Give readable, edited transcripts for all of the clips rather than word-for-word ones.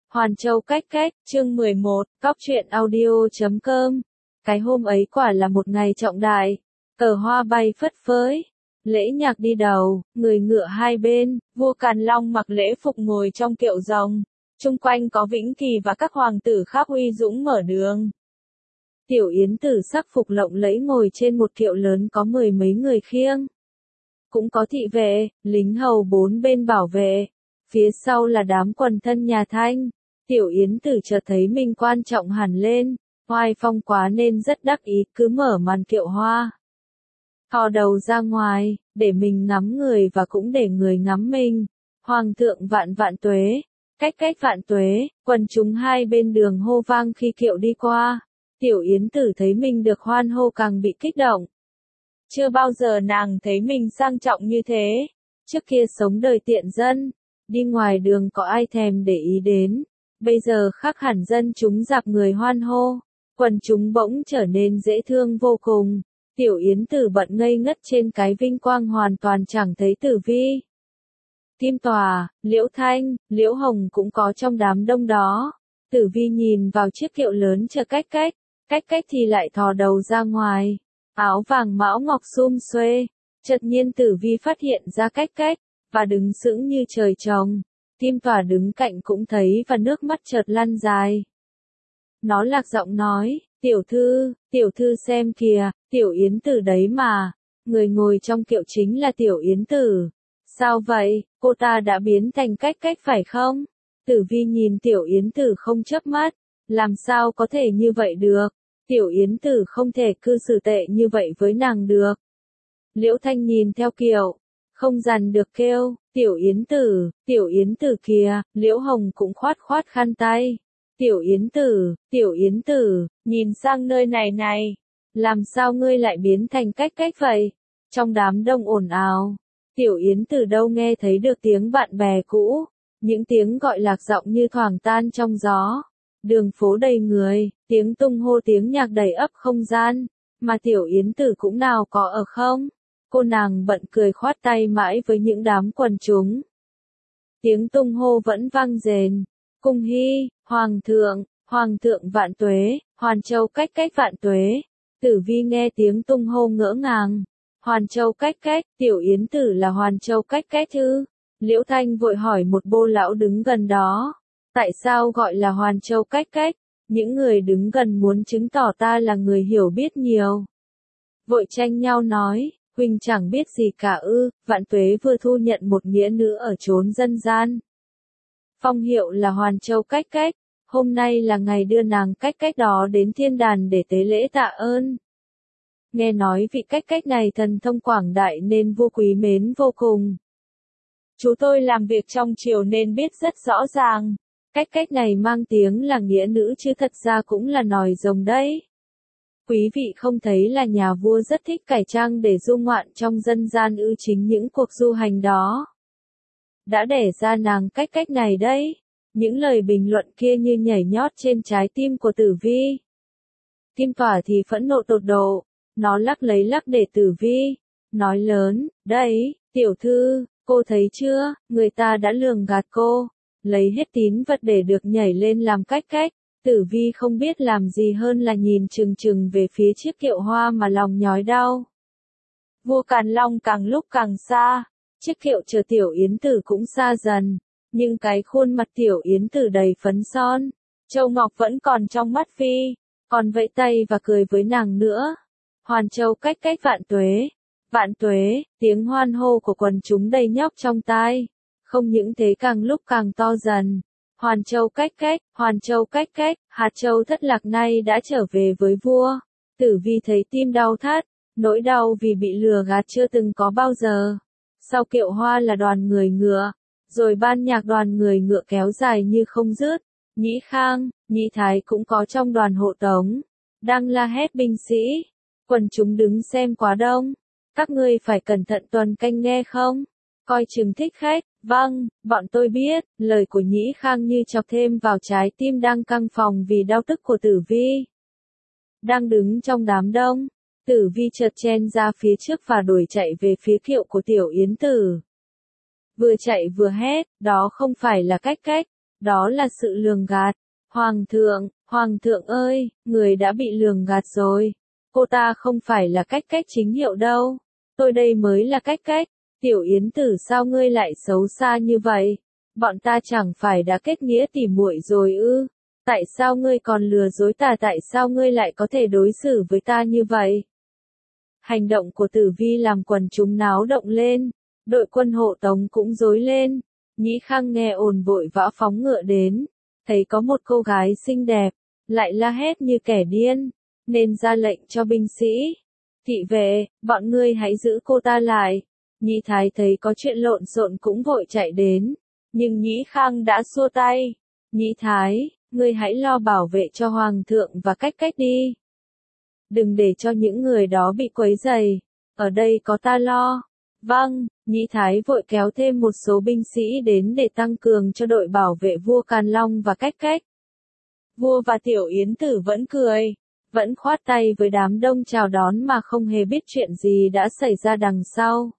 Hoàn Châu cách cách, chương 11, Cóc truyện audio.com. Cái hôm ấy quả là một ngày trọng đại, cờ hoa bay phất phới, lễ nhạc đi đầu, người ngựa hai bên, vua Càn Long mặc lễ phục ngồi trong kiệu rồng, chung quanh có Vĩnh Kỳ và các hoàng tử khác uy dũng mở đường. Tiểu Yến Tử sắc phục lộng lẫy ngồi trên một kiệu lớn có mười mấy người khiêng. Cũng có thị vệ, lính hầu bốn bên bảo vệ, phía sau là đám quần thân nhà Thanh. Tiểu Yến Tử chợt thấy mình quan trọng hẳn lên, oai phong quá nên rất đắc ý cứ mở màn kiệu hoa. Thò đầu ra ngoài, để mình ngắm người và cũng để người ngắm mình. Hoàng thượng vạn vạn tuế, cách cách vạn tuế, quần chúng hai bên đường hô vang khi kiệu đi qua. Tiểu Yến Tử thấy mình được hoan hô càng bị kích động. Chưa bao giờ nàng thấy mình sang trọng như thế. Trước kia sống đời tiện dân, đi ngoài đường có ai thèm để ý đến. Bây giờ khác hẳn dân chúng dạp người hoan hô, quần chúng bỗng trở nên dễ thương vô cùng. Tiểu Yến Tử bận ngây ngất trên cái vinh quang hoàn toàn chẳng thấy Tử Vi. Kim Tòa, Liễu Thanh, Liễu Hồng cũng có trong đám đông đó. Tử Vi nhìn vào chiếc kiệu lớn chờ cách cách thì lại thò đầu ra ngoài. Áo vàng mão ngọc sum xuê, chợt nhiên Tử Vi phát hiện ra cách, và đứng sững như trời trồng. Kim Tòa đứng cạnh cũng thấy và nước mắt chợt lăn dài. Nó lạc giọng nói, tiểu thư xem kìa, Tiểu Yến Tử đấy mà, người ngồi trong kiệu chính là Tiểu Yến Tử. Sao vậy, cô ta đã biến thành cách phải không? Tử Vi nhìn Tiểu Yến Tử không chớp mắt, làm sao có thể như vậy được? Tiểu Yến Tử không thể cư xử tệ như vậy với nàng được. Liễu Thanh nhìn theo kiệu, không dằn được kêu, Tiểu Yến Tử kìa. Liễu Hồng cũng khoát khăn tay. Tiểu Yến Tử, nhìn sang nơi này, làm sao ngươi lại biến thành cách vậy? Trong đám đông ồn ào, Tiểu Yến Tử đâu nghe thấy được tiếng bạn bè cũ, những tiếng gọi lạc giọng như thoảng tan trong gió. Đường phố đầy người, tiếng tung hô tiếng nhạc đầy ắp không gian, mà Tiểu Yến Tử cũng nào có ở không? Cô nàng bận cười khoát tay mãi với những đám quần chúng. Tiếng tung hô vẫn vang rền. Cung hy, hoàng thượng vạn tuế, Hoàn Châu cách vạn tuế. Tử Vi nghe tiếng tung hô ngỡ ngàng. Hoàn Châu cách, Tiểu Yến Tử là Hoàn Châu cách ư? Liễu Thanh vội hỏi một bô lão đứng gần đó. Tại sao gọi là Hoàn Châu cách? Những người đứng gần muốn chứng tỏ ta là người hiểu biết nhiều. Vội tranh nhau nói, huynh chẳng biết gì cả ư? Vạn tuế vừa thu nhận một nghĩa nữ ở chốn dân gian. Phong hiệu là Hoàn Châu cách, hôm nay là ngày đưa nàng cách đó đến thiên đàn để tế lễ tạ ơn. Nghe nói vị cách này thần thông quảng đại nên vua quý mến vô cùng. Chú tôi làm việc trong triều nên biết rất rõ ràng. Cách này mang tiếng là nghĩa nữ chứ thật ra cũng là nòi rồng đấy. Quý vị không thấy là nhà vua rất thích cải trang để du ngoạn trong dân gian ư? Chính những cuộc du hành đó đã đẻ ra nàng cách này đấy. Những lời bình luận kia như nhảy nhót trên trái tim của Tử Vi. Kim Tòa thì phẫn nộ tột độ, nó lắc lấy lắc để Tử Vi, nói lớn, đấy, tiểu thư, cô thấy chưa, người ta đã lường gạt cô, lấy hết tín vật để được nhảy lên làm cách. Tử Vi không biết làm gì hơn là nhìn chừng về phía chiếc kiệu hoa mà lòng nhói đau. Vua Càn Long càng lúc càng xa, chiếc kiệu chờ Tiểu Yến Tử cũng xa dần, nhưng cái khuôn mặt Tiểu Yến Tử đầy phấn son, châu ngọc vẫn còn trong mắt Phi, còn vẫy tay và cười với nàng nữa. Hoàn Châu cách vạn tuế, tiếng hoan hô của quần chúng đầy nhóc trong tai. Không những thế càng lúc càng to dần. Hoàn Châu cách, hạt châu thất lạc nay đã trở về với vua. Tử Vi thấy tim đau thắt, nỗi đau vì bị lừa gạt chưa từng có bao giờ. Sau kiệu hoa là đoàn người ngựa, rồi ban nhạc đoàn người ngựa kéo dài như không dứt. Nhĩ Khang, Nhĩ Thái cũng có trong đoàn hộ tống, đang la hét binh sĩ. Quần chúng đứng xem quá đông. Các ngươi phải cẩn thận tuần canh nghe không? Coi chừng thích khách. Vâng, bọn tôi biết. Lời của Nhĩ Khang như chọc thêm vào trái tim đang căng phòng vì đau tức của Tử Vi. Đang đứng trong đám đông, Tử Vi chợt chen ra phía trước và đuổi chạy về phía kiệu của Tiểu Yến Tử. Vừa chạy vừa hét, đó không phải là cách, Đó là sự lường gạt. Hoàng thượng ơi, người đã bị lường gạt rồi. Cô ta không phải là cách cách chính hiệu đâu. Tôi đây mới là cách cách. Tiểu Yến Tử sao ngươi lại xấu xa như vậy? Bọn ta chẳng phải đã kết nghĩa tỉ muội rồi ư? Tại sao ngươi còn lừa dối ta? Tại sao ngươi lại có thể đối xử với ta như vậy? Hành động của Tử Vi làm quần chúng náo động lên. Đội quân hộ tống cũng rối lên. Nhĩ Khang nghe ồn vội vã phóng ngựa đến. Thấy có một cô gái xinh đẹp, lại la hét như kẻ điên, nên ra lệnh cho binh sĩ. Thị vệ, bọn ngươi hãy giữ cô ta lại. Nhĩ Thái thấy có chuyện lộn xộn cũng vội chạy đến. Nhưng Nhĩ Khang đã xua tay. Nhĩ Thái, ngươi hãy lo bảo vệ cho Hoàng thượng và cách cách đi. Đừng để cho những người đó bị quấy rầy. Ở đây có ta lo. Vâng, Nhĩ Thái vội kéo thêm một số binh sĩ đến để tăng cường cho đội bảo vệ vua Càn Long và cách cách. Vua và Tiểu Yến Tử vẫn cười, vẫn khoát tay với đám đông chào đón mà không hề biết chuyện gì đã xảy ra đằng sau.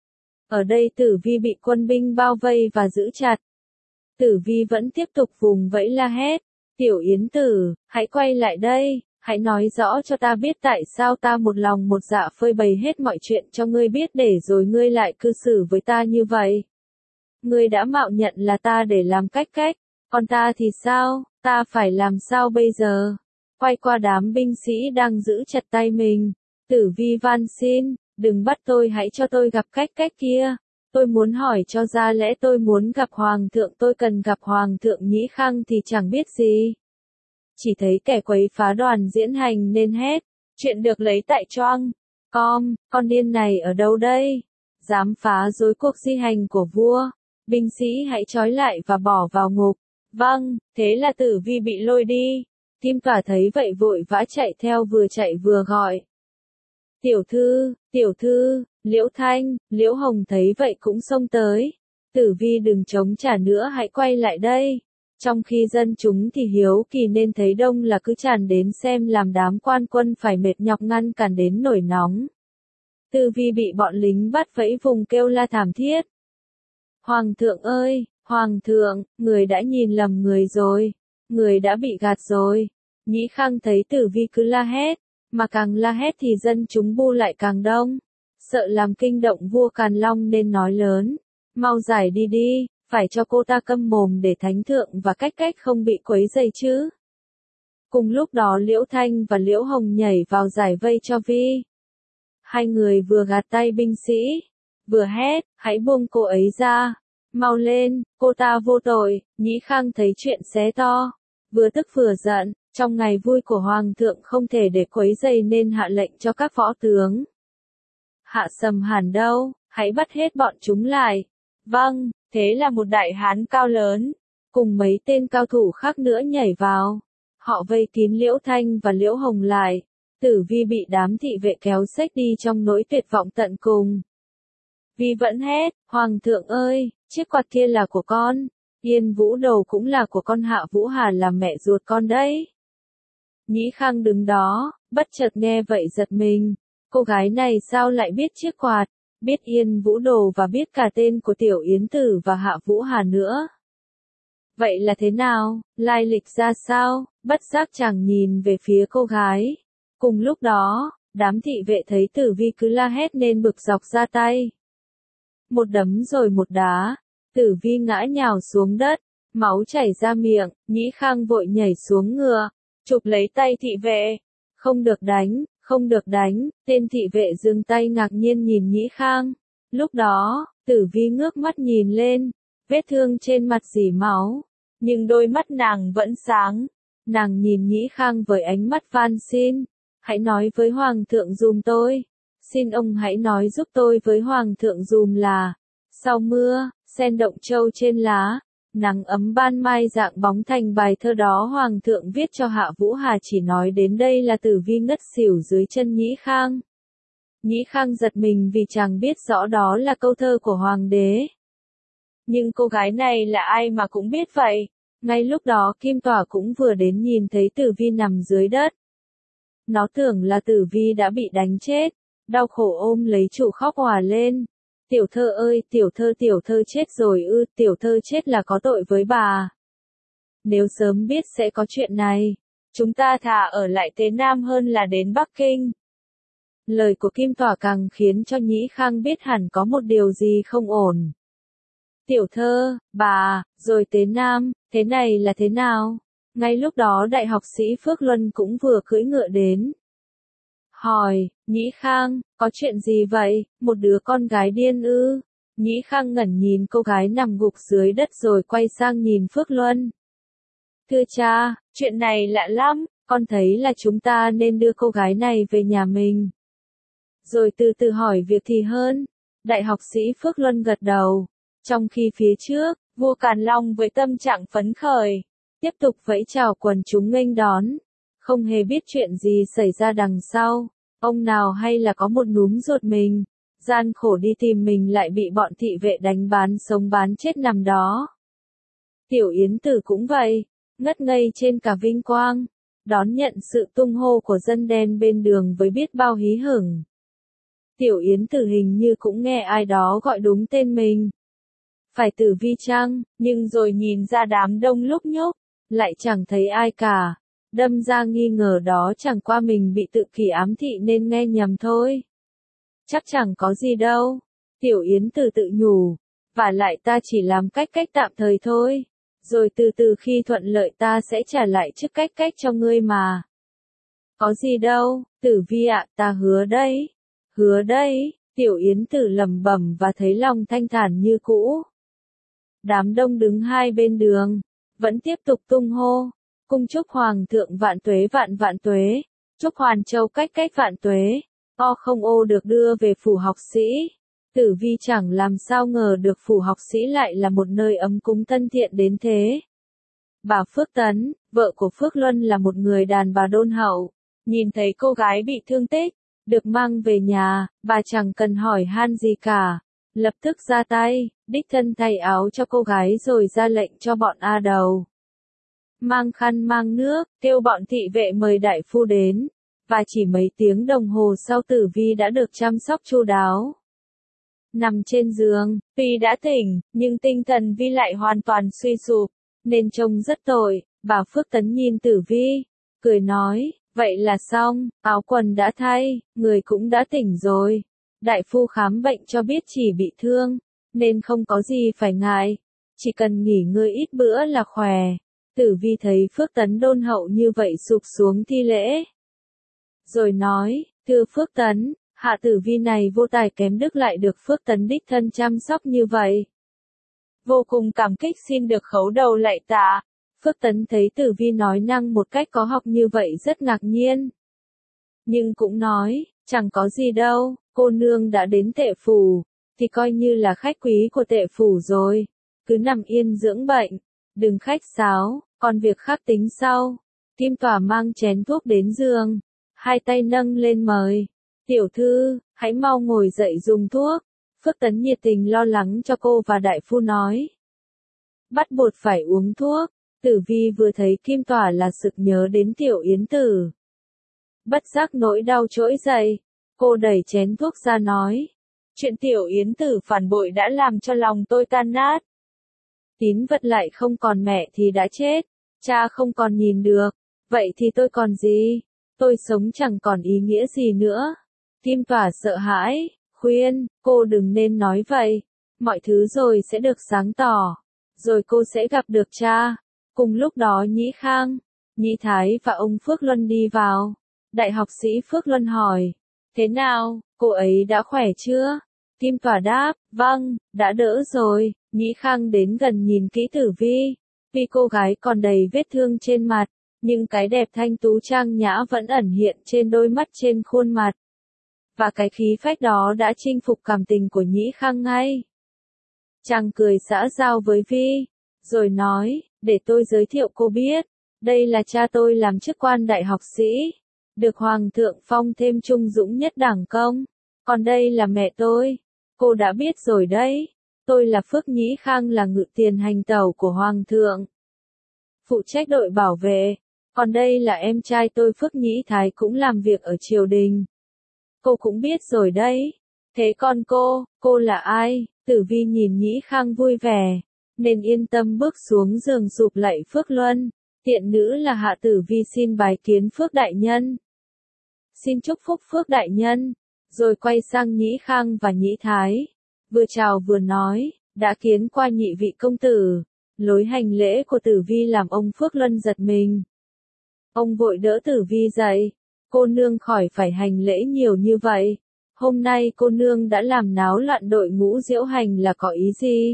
Ở đây Tử Vi bị quân binh bao vây và giữ chặt. Tử Vi vẫn tiếp tục vùng vẫy la hét. Tiểu Yến Tử, hãy quay lại đây. Hãy nói rõ cho ta biết tại sao ta một lòng một dạ phơi bày hết mọi chuyện cho ngươi biết để rồi ngươi lại cư xử với ta như vậy. Ngươi đã mạo nhận là ta để làm cách cách, còn ta thì sao, ta phải làm sao bây giờ? Quay qua đám binh sĩ đang giữ chặt tay mình. Tử Vi van xin, đừng bắt tôi, hãy cho tôi gặp cách cách kia. Tôi muốn hỏi cho ra lẽ, tôi muốn gặp Hoàng thượng, tôi cần gặp Hoàng thượng. Nhĩ Khang thì chẳng biết gì. Chỉ thấy kẻ quấy phá đoàn diễn hành nên hét, chuyện được lấy tại choang. Con điên này ở đâu đây? Dám phá rối cuộc di hành của vua. Binh sĩ hãy trói lại và bỏ vào ngục. Vâng, thế là Tử Vi bị lôi đi. Kim Tỏa thấy vậy vội vã chạy theo, vừa chạy vừa gọi. Tiểu thư, Liễu Thanh, Liễu Hồng thấy vậy cũng xông tới. Tử Vi đừng chống trả nữa, hãy quay lại đây. Trong khi dân chúng thì hiếu kỳ nên thấy đông là cứ tràn đến xem, làm đám quan quân phải mệt nhọc ngăn cản đến nổi nóng. Tử Vi bị bọn lính bắt vẫy vùng kêu la thảm thiết. Hoàng thượng ơi, Hoàng thượng, người đã nhìn lầm người rồi, người đã bị gạt rồi. Nhĩ Khang thấy Tử Vi cứ la hét, mà càng la hét thì dân chúng bu lại càng đông. Sợ làm kinh động vua Càn Long nên nói lớn, mau giải đi đi. Phải cho cô ta câm mồm để thánh thượng và cách cách không bị quấy rầy chứ. Cùng lúc đó Liễu Thanh và Liễu Hồng nhảy vào giải vây cho Vi. Hai người vừa gạt tay binh sĩ, vừa hét, hãy buông cô ấy ra. Mau lên, cô ta vô tội. Nhĩ Khang thấy chuyện xé to, vừa tức vừa giận. Trong ngày vui của Hoàng thượng không thể để quấy rầy nên hạ lệnh cho các võ tướng. Hạ Sầm Hàn đâu, hãy bắt hết bọn chúng lại. Vâng. Thế là một đại hán cao lớn, cùng mấy tên cao thủ khác nữa nhảy vào. Họ vây kín Liễu Thanh và Liễu Hồng lại. Tử Vi bị đám thị vệ kéo xách đi trong nỗi tuyệt vọng tận cùng. Vi vẫn hét, Hoàng thượng ơi, chiếc quạt kia là của con. Yên Vũ Đầu cũng là của con, Hạ Vũ Hà là mẹ ruột con đấy. Nhĩ Khang đứng đó, bất chợt nghe vậy giật mình. Cô gái này sao lại biết chiếc quạt? Biết Yên Vũ Đồ và biết cả tên của Tiểu Yến Tử và Hạ Vũ Hà nữa. Vậy là thế nào, lai lịch ra sao? Bất giác chàng nhìn về phía cô gái. Cùng lúc đó, đám thị vệ thấy Tử Vi cứ la hét nên bực dọc ra tay. Một đấm rồi một đá, Tử Vi ngã nhào xuống đất, máu chảy ra miệng. Nhĩ Khang vội nhảy xuống ngựa, chụp lấy tay thị vệ. Không được đánh. Không được đánh, tên thị vệ dừng tay ngạc nhiên nhìn Nhĩ Khang. Lúc đó, Tử Vi ngước mắt nhìn lên, vết thương trên mặt rỉ máu, nhưng đôi mắt nàng vẫn sáng. Nàng nhìn Nhĩ Khang với ánh mắt van xin, hãy nói với Hoàng thượng dùm tôi. Xin ông hãy nói giúp tôi với Hoàng thượng dùm là, sau mưa, sen động châu trên lá. Nắng ấm ban mai dạng bóng thành bài thơ đó Hoàng thượng viết cho Hạ Vũ Hà. Chỉ nói đến đây là Tử Vi ngất xỉu dưới chân Nhĩ Khang. Nhĩ Khang giật mình vì chàng biết rõ đó là câu thơ của Hoàng đế. Nhưng cô gái này là ai mà cũng biết vậy. Ngay lúc đó Kim Tỏa cũng vừa đến nhìn thấy Tử Vi nằm dưới đất. Nó tưởng là Tử Vi đã bị đánh chết, đau khổ ôm lấy trụ khóc òa lên. Tiểu thơ ơi, tiểu thơ chết rồi ư, tiểu thơ chết là có tội với bà. nếu sớm biết sẽ có chuyện này, chúng ta thà ở lại Tế Nam hơn là đến Bắc Kinh. Lời của Kim Tỏa càng khiến cho Nhĩ Khang biết hẳn có một điều gì không ổn. Tiểu thơ, bà, rồi Tế Nam, thế này là thế nào? Ngay lúc đó đại học sĩ Phước Luân cũng vừa cưỡi ngựa đến. Hỏi, Nhĩ Khang, có chuyện gì vậy, một đứa con gái điên ư? Nhĩ Khang ngẩn nhìn cô gái nằm gục dưới đất rồi quay sang nhìn Phước Luân. Thưa cha, chuyện này lạ lắm, con thấy là chúng ta nên đưa cô gái này về nhà mình. Rồi từ từ hỏi việc thì hơn. Đại học sĩ Phước Luân gật đầu. Trong khi phía trước, vua Càn Long với tâm trạng phấn khởi, tiếp tục vẫy chào quần chúng nghênh đón. Không hề biết chuyện gì xảy ra đằng sau. Ông nào hay là có một núm ruột mình. Gian khổ đi tìm mình lại bị bọn thị vệ đánh bán sống bán chết nằm đó. Tiểu Yến Tử cũng vậy, ngất ngây trên cả vinh quang, đón nhận sự tung hô của dân đen bên đường với biết bao hí hửng. Tiểu Yến Tử hình như cũng nghe ai đó gọi đúng tên mình. Phải Tử Vi chăng, nhưng rồi nhìn ra đám đông lúc nhúc, lại chẳng thấy ai cả. Đâm ra nghi ngờ đó chẳng qua mình bị tự kỷ ám thị nên nghe nhầm thôi. Chắc chẳng có gì đâu. Tiểu Yến Tử tự nhủ. Và lại ta chỉ làm cách tạm thời thôi. Rồi từ từ khi thuận lợi ta sẽ trả lại chức cách cho ngươi mà. Có gì đâu, Tử Vi ạ, ta hứa đấy. Hứa đấy, Tiểu Yến Tử lẩm bẩm và thấy lòng thanh thản như cũ. Đám đông đứng hai bên đường, vẫn tiếp tục tung hô. Cung chúc Hoàng thượng vạn tuế vạn tuế. Chúc Hoàn Châu cách vạn tuế. O không ô được đưa về phủ học sĩ. Tử Vi chẳng làm sao ngờ được phủ học sĩ lại là một nơi ấm cúng thân thiện đến thế. Bà Phước Tấn, vợ của Phước Luân là một người đàn bà đôn hậu. Nhìn thấy cô gái bị thương tích, được mang về nhà, bà chẳng cần hỏi han gì cả. Lập tức ra tay, đích thân thay áo cho cô gái rồi ra lệnh cho bọn A Đầu. Mang khăn mang nước, kêu bọn thị vệ mời đại phu đến. Và chỉ mấy tiếng đồng hồ sau Tử Vi đã được chăm sóc chu đáo. Nằm trên giường, tuy đã tỉnh, nhưng tinh thần Vi lại hoàn toàn suy sụp, nên trông rất tội. Bà Phước Tấn nhìn Tử Vi, cười nói, vậy là xong, áo quần đã thay, người cũng đã tỉnh rồi. Đại phu khám bệnh cho biết chỉ bị thương, nên không có gì phải ngại, chỉ cần nghỉ ngơi ít bữa là khỏe. Tử Vi thấy Phước Tấn đôn hậu như vậy sụp xuống thi lễ. Rồi nói, thưa Phước Tấn, hạ Tử Vi này vô tài kém đức lại được Phước Tấn đích thân chăm sóc như vậy. Vô cùng cảm kích xin được khấu đầu lạy tạ. Phước Tấn thấy Tử Vi nói năng một cách có học như vậy rất ngạc nhiên. Nhưng cũng nói, chẳng có gì đâu, cô nương đã đến Tệ Phủ, thì coi như là khách quý của Tệ Phủ rồi. Cứ nằm yên dưỡng bệnh, đừng khách sáo, còn việc khác tính sau. Kim Tỏa mang chén thuốc đến giường, hai tay nâng lên mời. Tiểu thư, hãy mau ngồi dậy dùng thuốc. Phước Tấn nhiệt tình lo lắng cho cô và đại phu nói. Bắt buộc phải uống thuốc. Tử Vi vừa thấy Kim Tỏa là sực nhớ đến Tiểu Yến Tử. Bất giác nỗi đau trỗi dậy. Cô đẩy chén thuốc ra nói. Chuyện Tiểu Yến Tử phản bội đã làm cho lòng tôi tan nát. Tín vật lại không còn mẹ thì đã chết. Cha không còn nhìn được. Vậy thì tôi còn gì? Tôi sống chẳng còn ý nghĩa gì nữa. Kim Tỏa sợ hãi, khuyên, cô đừng nên nói vậy. Mọi thứ rồi sẽ được sáng tỏ. Rồi cô sẽ gặp được cha. Cùng lúc đó Nhĩ Khang, Nhĩ Thái và ông Phước Luân đi vào. Đại học sĩ Phước Luân hỏi. Thế nào, cô ấy đã khỏe chưa? Kim Tỏa đáp, vâng, đã đỡ rồi. Nhĩ Khang đến gần nhìn kỹ Tử Vi. Vì cô gái còn đầy vết thương trên mặt, nhưng cái đẹp thanh tú trang nhã vẫn ẩn hiện trên đôi mắt trên khuôn mặt. Và cái khí phách đó đã chinh phục cảm tình của Nhĩ Khang ngay. Chàng cười xã giao với Vi, rồi nói, để tôi giới thiệu cô biết, đây là cha tôi làm chức quan đại học sĩ, được Hoàng thượng phong thêm trung dũng nhất đảng công, còn đây là mẹ tôi, cô đã biết rồi đấy, tôi là Phước Nhĩ Khang là ngự tiền hành tẩu của Hoàng thượng, phụ trách đội bảo vệ, còn đây là em trai tôi Phước Nhĩ Thái cũng làm việc ở triều đình. Cô cũng biết rồi đấy. Thế con cô là ai? Tử Vi nhìn Nhĩ Khang vui vẻ. nên yên tâm bước xuống giường sụp lạy Phước Luân. Tiện nữ là Hạ Tử Vi xin bái kiến Phước đại nhân. Xin chúc phúc Phước đại nhân, rồi quay sang Nhĩ Khang và Nhĩ Thái. Vừa chào vừa nói, đã kiến qua nhị vị công tử. Lối hành lễ của Tử Vi làm ông Phước Luân giật mình. Ông vội đỡ Tử Vi dậy. Cô nương khỏi phải hành lễ nhiều như vậy. Hôm nay cô nương đã làm náo loạn đội ngũ diễu hành là có ý gì?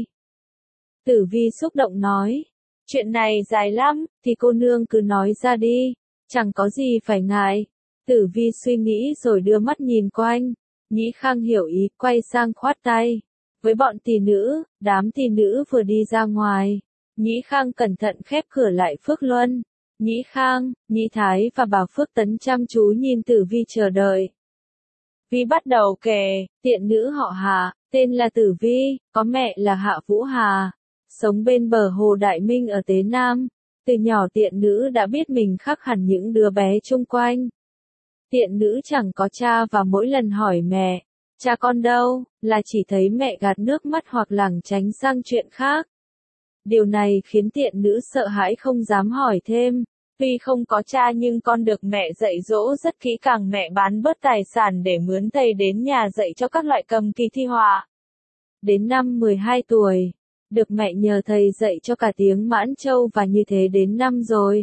Tử Vi xúc động nói. Chuyện này dài lắm, thì cô nương cứ nói ra đi. Chẳng có gì phải ngại. Tử Vi suy nghĩ rồi đưa mắt nhìn quanh. Nhĩ Khang hiểu ý, quay sang khoát tay. Với bọn tỷ nữ, đám tỷ nữ vừa đi ra ngoài. Nhĩ Khang cẩn thận khép cửa lại Phước Luân. Nhĩ Khang, Nhĩ Thái và bà Phước Tấn chăm chú nhìn Tử Vi chờ đợi. Vi bắt đầu kể, tiện nữ họ Hà, tên là Tử Vi, có mẹ là Hạ Vũ Hà, sống bên bờ hồ Đại Minh ở Tế Nam. Từ nhỏ tiện nữ đã biết mình khác hẳn những đứa bé chung quanh. Tiện nữ chẳng có cha và mỗi lần hỏi mẹ, cha con đâu, là chỉ thấy mẹ gạt nước mắt hoặc lảng tránh sang chuyện khác. Điều này khiến tiện nữ sợ hãi không dám hỏi thêm. Tuy không có cha nhưng con được mẹ dạy dỗ rất kỹ càng, mẹ bán bớt tài sản để mướn thầy đến nhà dạy cho các loại cầm kỳ thi họa. Đến năm 12 tuổi, được mẹ nhờ thầy dạy cho cả tiếng Mãn Châu và như thế đến năm rồi.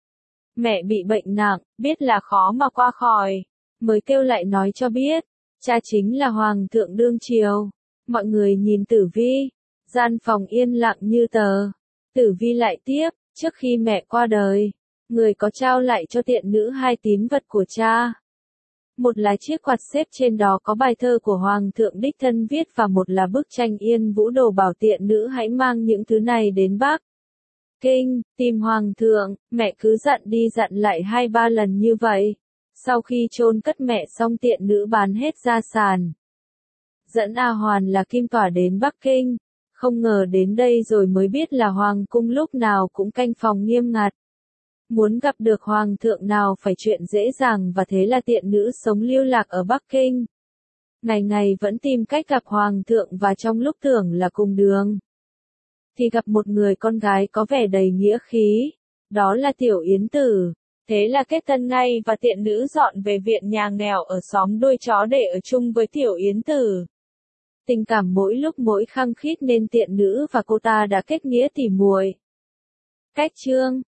Mẹ bị bệnh nặng, biết là khó mà qua khỏi, mới kêu lại nói cho biết, cha chính là Hoàng thượng đương triều. Mọi người nhìn Tử Vi, gian phòng yên lặng như tờ. Tử Vi lại tiếp, trước khi mẹ qua đời, người có trao lại cho tiện nữ 2 tín vật của cha. Một là chiếc quạt xếp trên đó có bài thơ của Hoàng thượng đích thân viết và một là bức tranh Yên Vũ Đồ bảo tiện nữ hãy mang những thứ này đến Bắc Kinh, tìm Hoàng thượng. Mẹ cứ dặn đi dặn lại 2-3 lần như vậy. Sau khi chôn cất mẹ xong tiện nữ bán hết gia sản. Dẫn A Hoàn là Kim Tỏa đến Bắc Kinh. Không ngờ đến đây rồi mới biết là Hoàng cung lúc nào cũng canh phòng nghiêm ngặt. Muốn gặp được Hoàng thượng nào phải chuyện dễ dàng và thế là tiện nữ sống lưu lạc ở Bắc Kinh. Ngày ngày vẫn tìm cách gặp Hoàng thượng và trong lúc tưởng là cùng đường. Thì gặp một người con gái có vẻ đầy nghĩa khí. Đó là Tiểu Yến Tử. Thế là kết thân ngay và tiện nữ dọn về viện nhà nghèo ở xóm Đuôi Chó để ở chung với Tiểu Yến Tử. Tình cảm mỗi lúc mỗi khăng khít nên tiện nữ và cô ta đã kết nghĩa tỉ muội. Cách chương